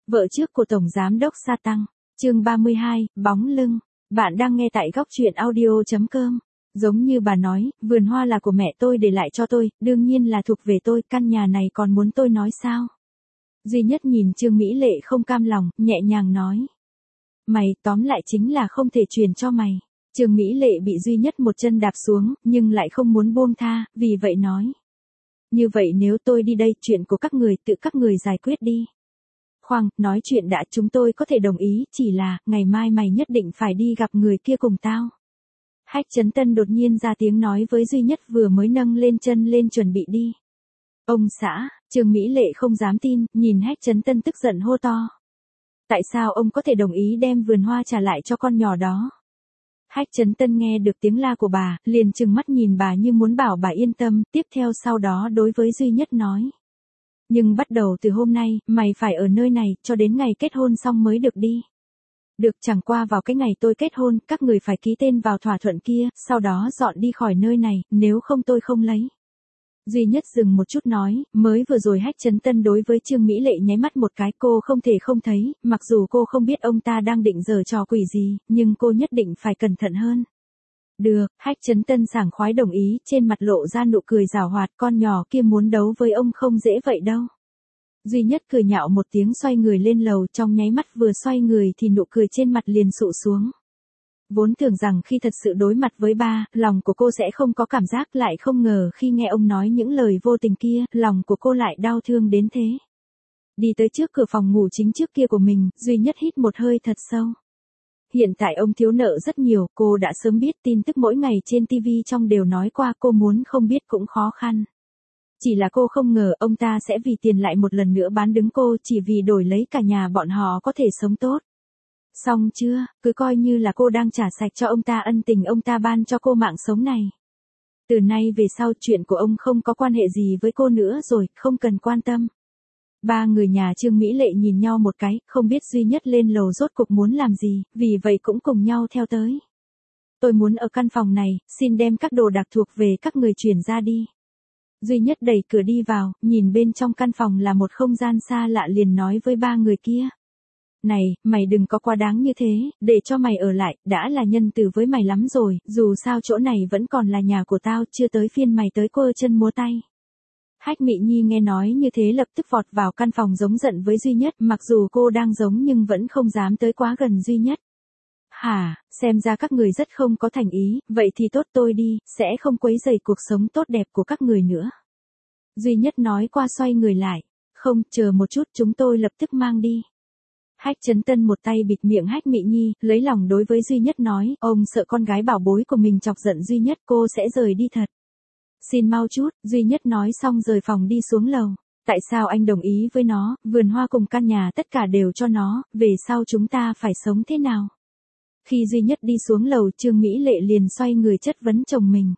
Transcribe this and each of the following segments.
Vợ trước của Tổng Giám đốc Sa Tăng, chương 32, bóng lưng. Bạn đang nghe tại góc truyện audio.com. Giống như bà nói, vườn hoa là của mẹ tôi để lại cho tôi, đương nhiên là thuộc về tôi, căn nhà này còn muốn tôi nói sao? Duy Nhất nhìn Trương Mỹ Lệ không cam lòng, nhẹ nhàng nói. Mày, tóm lại chính là không thể truyền cho mày. Trương Mỹ Lệ bị Duy Nhất một chân đạp xuống, nhưng lại không muốn buông tha, vì vậy nói. Như vậy nếu tôi đi đây, chuyện của các người tự các người giải quyết đi. Khoan, nói chuyện đã, chúng tôi có thể đồng ý, chỉ là, ngày mai mày nhất định phải đi gặp người kia cùng tao. Hách Chấn Tân đột nhiên ra tiếng nói với Duy Nhất vừa mới nâng lên chân lên chuẩn bị đi. Ông xã, Trương Mỹ Lệ không dám tin, nhìn Hách Chấn Tân tức giận hô to. Tại sao ông có thể đồng ý đem vườn hoa trả lại cho con nhỏ đó? Hách Chấn Tân nghe được tiếng la của bà, liền trừng mắt nhìn bà như muốn bảo bà yên tâm, tiếp theo sau đó đối với Duy Nhất nói. Nhưng bắt đầu từ hôm nay, mày phải ở nơi này, cho đến ngày kết hôn xong mới được đi. Được, chẳng qua vào cái ngày tôi kết hôn, các người phải ký tên vào thỏa thuận kia, sau đó dọn đi khỏi nơi này, nếu không tôi không lấy. Duy Nhất dừng một chút nói, mới vừa rồi Hách Chấn Tân đối với Trương Mỹ Lệ nháy mắt một cái, cô không thể không thấy, mặc dù cô không biết ông ta đang định giở trò quỷ gì, nhưng cô nhất định phải cẩn thận hơn. Được, Hách Chấn Tân sảng khoái đồng ý, trên mặt lộ ra nụ cười giảo hoạt, con nhỏ kia muốn đấu với ông không dễ vậy đâu. Duy Nhất cười nhạo một tiếng xoay người lên lầu, trong nháy mắt vừa xoay người thì nụ cười trên mặt liền sụ xuống. Vốn tưởng rằng khi thật sự đối mặt với ba, lòng của cô sẽ không có cảm giác, lại không ngờ khi nghe ông nói những lời vô tình kia, lòng của cô lại đau thương đến thế. Đi tới trước cửa phòng ngủ chính trước kia của mình, Duy Nhất hít một hơi thật sâu. Hiện tại ông thiếu nợ rất nhiều, cô đã sớm biết, tin tức mỗi ngày trên TV trong đều nói qua, cô muốn không biết cũng khó khăn. Chỉ là cô không ngờ ông ta sẽ vì tiền lại một lần nữa bán đứng cô, chỉ vì đổi lấy cả nhà bọn họ có thể sống tốt. Xong chưa, cứ coi như là cô đang trả sạch cho ông ta ân tình ông ta ban cho cô mạng sống này. Từ nay về sau chuyện của ông không có quan hệ gì với cô nữa rồi, không cần quan tâm. Ba người nhà Trương Mỹ Lệ nhìn nhau một cái, không biết Duy Nhất lên lầu rốt cuộc muốn làm gì, vì vậy cũng cùng nhau theo tới. Tôi muốn ở căn phòng này, xin đem các đồ đạc thuộc về các người chuyển ra đi. Duy Nhất đẩy cửa đi vào, nhìn bên trong căn phòng là một không gian xa lạ liền nói với ba người kia. Này, mày đừng có quá đáng như thế, để cho mày ở lại, đã là nhân từ với mày lắm rồi, dù sao chỗ này vẫn còn là nhà của tao, chưa tới phiên mày tới quơ chân múa tay. Hách Mị Nhi nghe nói như thế lập tức vọt vào căn phòng giống giận với Duy Nhất, mặc dù cô đang giống nhưng vẫn không dám tới quá gần Duy Nhất. Hả, xem ra các người rất không có thành ý, vậy thì tốt tôi đi, sẽ không quấy rầy cuộc sống tốt đẹp của các người nữa. Duy Nhất nói qua xoay người lại, không, chờ một chút chúng tôi lập tức mang đi. Hách Chấn Tân một tay bịt miệng Hách Mị Nhi, lấy lòng đối với Duy Nhất nói, ông sợ con gái bảo bối của mình chọc giận Duy Nhất, cô sẽ rời đi thật. Xin mau chút, Duy Nhất nói xong rời phòng đi xuống lầu. Tại sao anh đồng ý với nó, vườn hoa cùng căn nhà tất cả đều cho nó, về sau chúng ta phải sống thế nào? Khi Duy Nhất đi xuống lầu, Trương Mỹ Lệ liền xoay người chất vấn chồng mình.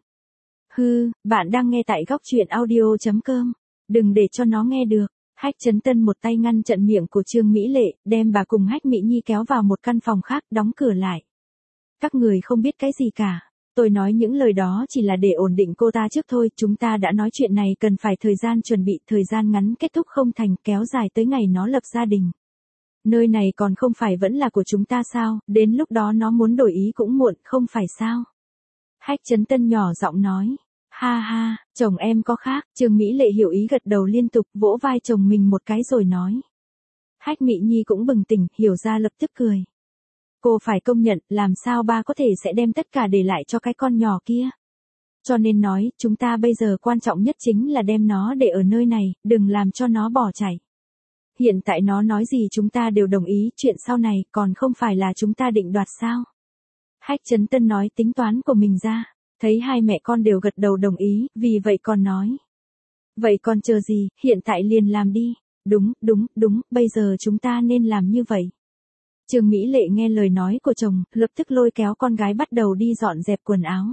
Hư, bạn đang nghe tại góc truyện audio.com. Đừng để cho nó nghe được. Hách Chấn Tân một tay ngăn chặn miệng của Trương Mỹ Lệ, đem bà cùng Hách Mị Nhi kéo vào một căn phòng khác, đóng cửa lại. Các người không biết cái gì cả. Tôi nói những lời đó chỉ là để ổn định cô ta trước thôi, chúng ta đã nói chuyện này cần phải thời gian chuẩn bị, thời gian ngắn kết thúc không thành, kéo dài tới ngày nó lập gia đình. Nơi này còn không phải vẫn là của chúng ta sao, đến lúc đó nó muốn đổi ý cũng muộn, không phải sao? Hách Chấn Tân nhỏ giọng nói. Ha ha, chồng em có khác, Trương Mỹ Lệ hiểu ý gật đầu liên tục, vỗ vai chồng mình một cái rồi nói. Hách Mị Nhi cũng bừng tỉnh, hiểu ra lập tức cười. Cô phải công nhận, làm sao ba có thể sẽ đem tất cả để lại cho cái con nhỏ kia. Cho nên nói, chúng ta bây giờ quan trọng nhất chính là đem nó để ở nơi này, đừng làm cho nó bỏ chạy. Hiện tại nó nói gì chúng ta đều đồng ý, chuyện sau này còn không phải là chúng ta định đoạt sao. Hách Chấn Tân nói tính toán của mình ra, thấy hai mẹ con đều gật đầu đồng ý, vì vậy còn nói. Vậy còn chờ gì, hiện tại liền làm đi. Đúng, bây giờ chúng ta nên làm như vậy. Trương Mỹ Lệ nghe lời nói của chồng, lập tức lôi kéo con gái bắt đầu đi dọn dẹp quần áo.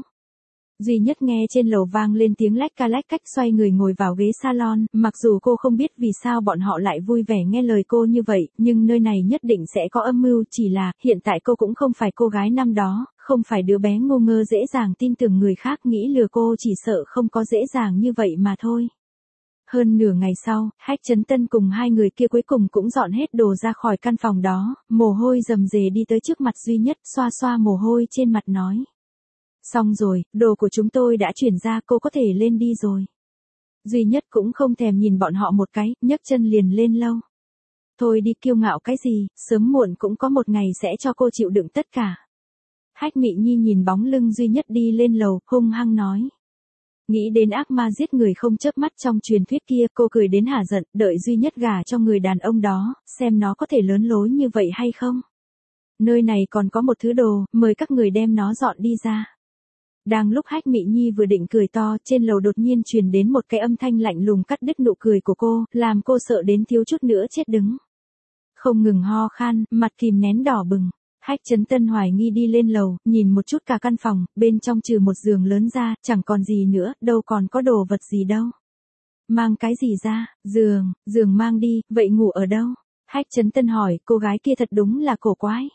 Duy Nhất nghe trên lầu vang lên tiếng lách cách xoay người ngồi vào ghế salon, mặc dù cô không biết vì sao bọn họ lại vui vẻ nghe lời cô như vậy, nhưng nơi này nhất định sẽ có âm mưu, chỉ là, hiện tại cô cũng không phải cô gái năm đó, không phải đứa bé ngu ngơ dễ dàng tin tưởng người khác nghĩ lừa cô, chỉ sợ không có dễ dàng như vậy mà thôi. Hơn nửa ngày sau, Hách Chấn Tân cùng hai người kia cuối cùng cũng dọn hết đồ ra khỏi căn phòng đó, mồ hôi rầm rề đi tới trước mặt Duy Nhất, xoa xoa mồ hôi trên mặt nói. Xong rồi, đồ của chúng tôi đã chuyển ra, cô có thể lên đi rồi. Duy Nhất cũng không thèm nhìn bọn họ một cái, nhấc chân liền lên lâu. Thôi đi, kiêu ngạo cái gì, sớm muộn cũng có một ngày sẽ cho cô chịu đựng tất cả. Hách Mị Nhi nhìn bóng lưng Duy Nhất đi lên lầu, hung hăng nói. Nghĩ đến ác ma giết người không chớp mắt trong truyền thuyết kia, cô cười đến hả giận, đợi Duy Nhất gả cho người đàn ông đó, xem nó có thể lớn lối như vậy hay không. Nơi này còn có một thứ đồ, mời các người đem nó dọn đi ra. Đang lúc Hách Mị Nhi vừa định cười to, trên lầu đột nhiên truyền đến một cái âm thanh lạnh lùng cắt đứt nụ cười của cô, làm cô sợ đến thiếu chút nữa chết đứng. Không ngừng ho khan, mặt kìm nén đỏ bừng. Hách Chấn Tân hoài nghi đi lên lầu, nhìn một chút cả căn phòng, bên trong trừ một giường lớn ra, chẳng còn gì nữa, đâu còn có đồ vật gì đâu. Mang cái gì ra, giường mang đi, vậy ngủ ở đâu? Hách Chấn Tân hỏi, cô gái kia thật đúng là cổ quái.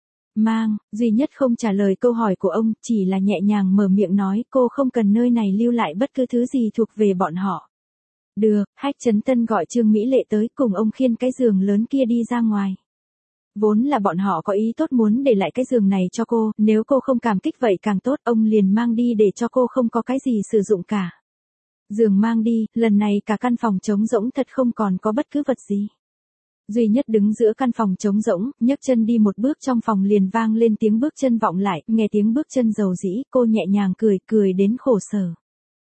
Mang, Duy Nhất không trả lời câu hỏi của ông, chỉ là nhẹ nhàng mở miệng nói cô không cần nơi này lưu lại bất cứ thứ gì thuộc về bọn họ. Được, Hách Chấn Tân gọi Trương Mỹ Lệ tới cùng ông khiêng cái giường lớn kia đi ra ngoài. Vốn là bọn họ có ý tốt muốn để lại cái giường này cho cô, nếu cô không cảm kích vậy càng tốt, ông liền mang đi để cho cô không có cái gì sử dụng cả. Giường mang đi, lần này cả căn phòng trống rỗng thật không còn có bất cứ vật gì. Duy Nhất đứng giữa căn phòng trống rỗng, nhấc chân đi một bước trong phòng liền vang lên tiếng bước chân vọng lại, nghe tiếng bước chân dầu dĩ, cô nhẹ nhàng cười đến khổ sở.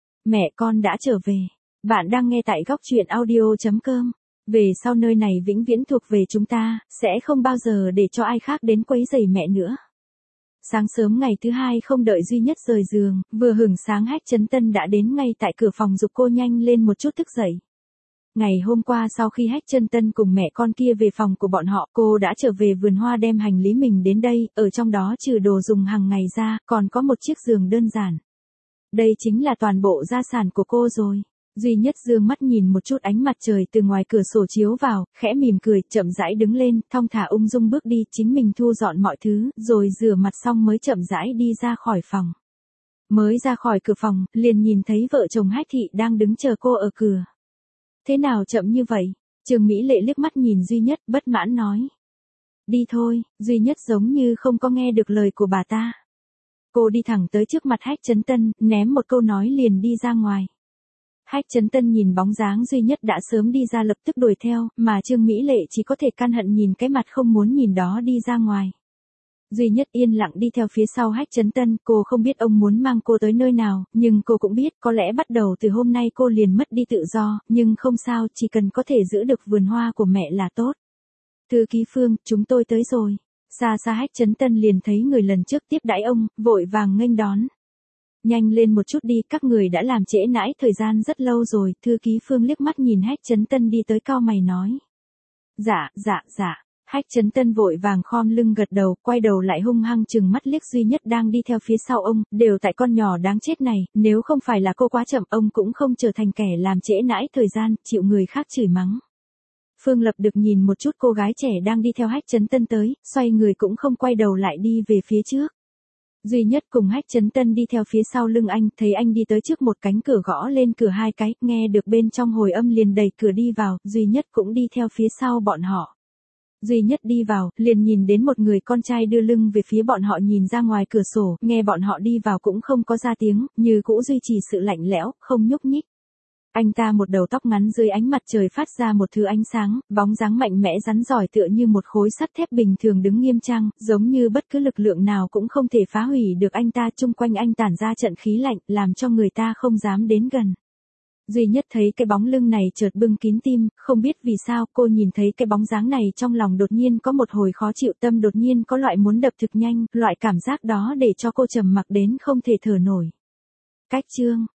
Mẹ con đã trở về. Bạn đang nghe tại góc truyện audio.com. Về sau nơi này vĩnh viễn thuộc về chúng ta, sẽ không bao giờ để cho ai khác đến quấy rầy mẹ nữa. Sáng sớm ngày thứ hai không đợi Duy Nhất rời giường, vừa hửng sáng Hách Chấn Tân đã đến ngay tại cửa phòng giục cô nhanh lên một chút thức dậy. Ngày hôm qua sau khi Hách Chấn Tân cùng mẹ con kia về phòng của bọn họ, cô đã trở về vườn hoa đem hành lý mình đến đây, ở trong đó trừ đồ dùng hàng ngày ra, còn có một chiếc giường đơn giản. Đây chính là toàn bộ gia sản của cô rồi. Duy Nhất dương mắt nhìn một chút ánh mặt trời từ ngoài cửa sổ chiếu vào, khẽ mỉm cười, chậm rãi đứng lên, thong thả ung dung bước đi, chính mình thu dọn mọi thứ, rồi rửa mặt xong mới chậm rãi đi ra khỏi phòng. Mới ra khỏi cửa phòng, liền nhìn thấy vợ chồng Hách Thị đang đứng chờ cô ở cửa. Thế nào chậm như vậy? Trương Mỹ Lệ liếc mắt nhìn Duy Nhất, bất mãn nói. Đi thôi, Duy Nhất giống như không có nghe được lời của bà ta. Cô đi thẳng tới trước mặt Hách Chấn Tân, ném một câu nói liền đi ra ngoài. Hách Chấn Tân nhìn bóng dáng Duy Nhất đã sớm đi ra lập tức đuổi theo, mà Trương Mỹ Lệ chỉ có thể căn hận nhìn cái mặt không muốn nhìn đó đi ra ngoài. Duy Nhất yên lặng đi theo phía sau Hách Chấn Tân, cô không biết ông muốn mang cô tới nơi nào, nhưng cô cũng biết có lẽ bắt đầu từ hôm nay cô liền mất đi tự do, nhưng không sao, chỉ cần có thể giữ được vườn hoa của mẹ là tốt. Thư ký Phương, chúng tôi tới rồi. Xa xa Hách Chấn Tân liền thấy người lần trước tiếp đãi ông, vội vàng nghênh đón. Nhanh lên một chút đi, các người đã làm trễ nãi thời gian rất lâu rồi. Thư ký Phương liếc mắt nhìn Hách Chấn Tân đi tới cau mày nói. Dạ. Hách Chấn Tân vội vàng khom lưng gật đầu, quay đầu lại hung hăng chừng mắt liếc Duy Nhất đang đi theo phía sau ông, đều tại con nhỏ đáng chết này, nếu không phải là cô quá chậm ông cũng không trở thành kẻ làm trễ nãi thời gian, chịu người khác chửi mắng. Phương Lập Được nhìn một chút cô gái trẻ đang đi theo Hách Chấn Tân tới, xoay người cũng không quay đầu lại đi về phía trước. Duy Nhất cùng Hách Chấn Tân đi theo phía sau lưng anh, thấy anh đi tới trước một cánh cửa gõ lên cửa hai cái, nghe được bên trong hồi âm liền đẩy cửa đi vào, Duy Nhất cũng đi theo phía sau bọn họ. Duy Nhất đi vào, liền nhìn đến một người con trai đưa lưng về phía bọn họ nhìn ra ngoài cửa sổ, nghe bọn họ đi vào cũng không có ra tiếng, như cũ duy trì sự lạnh lẽo, không nhúc nhích. Anh ta một đầu tóc ngắn dưới ánh mặt trời phát ra một thứ ánh sáng, bóng dáng mạnh mẽ rắn giỏi tựa như một khối sắt thép bình thường đứng nghiêm trang, giống như bất cứ lực lượng nào cũng không thể phá hủy được anh ta, chung quanh anh tản ra trận khí lạnh, làm cho người ta không dám đến gần. Duy Nhất thấy cái bóng lưng này chợt bưng kín tim, không biết vì sao, cô nhìn thấy cái bóng dáng này trong lòng đột nhiên có một hồi khó chịu, tâm đột nhiên có loại muốn đập thực nhanh, loại cảm giác đó để cho cô trầm mặc đến không thể thở nổi. Cách chương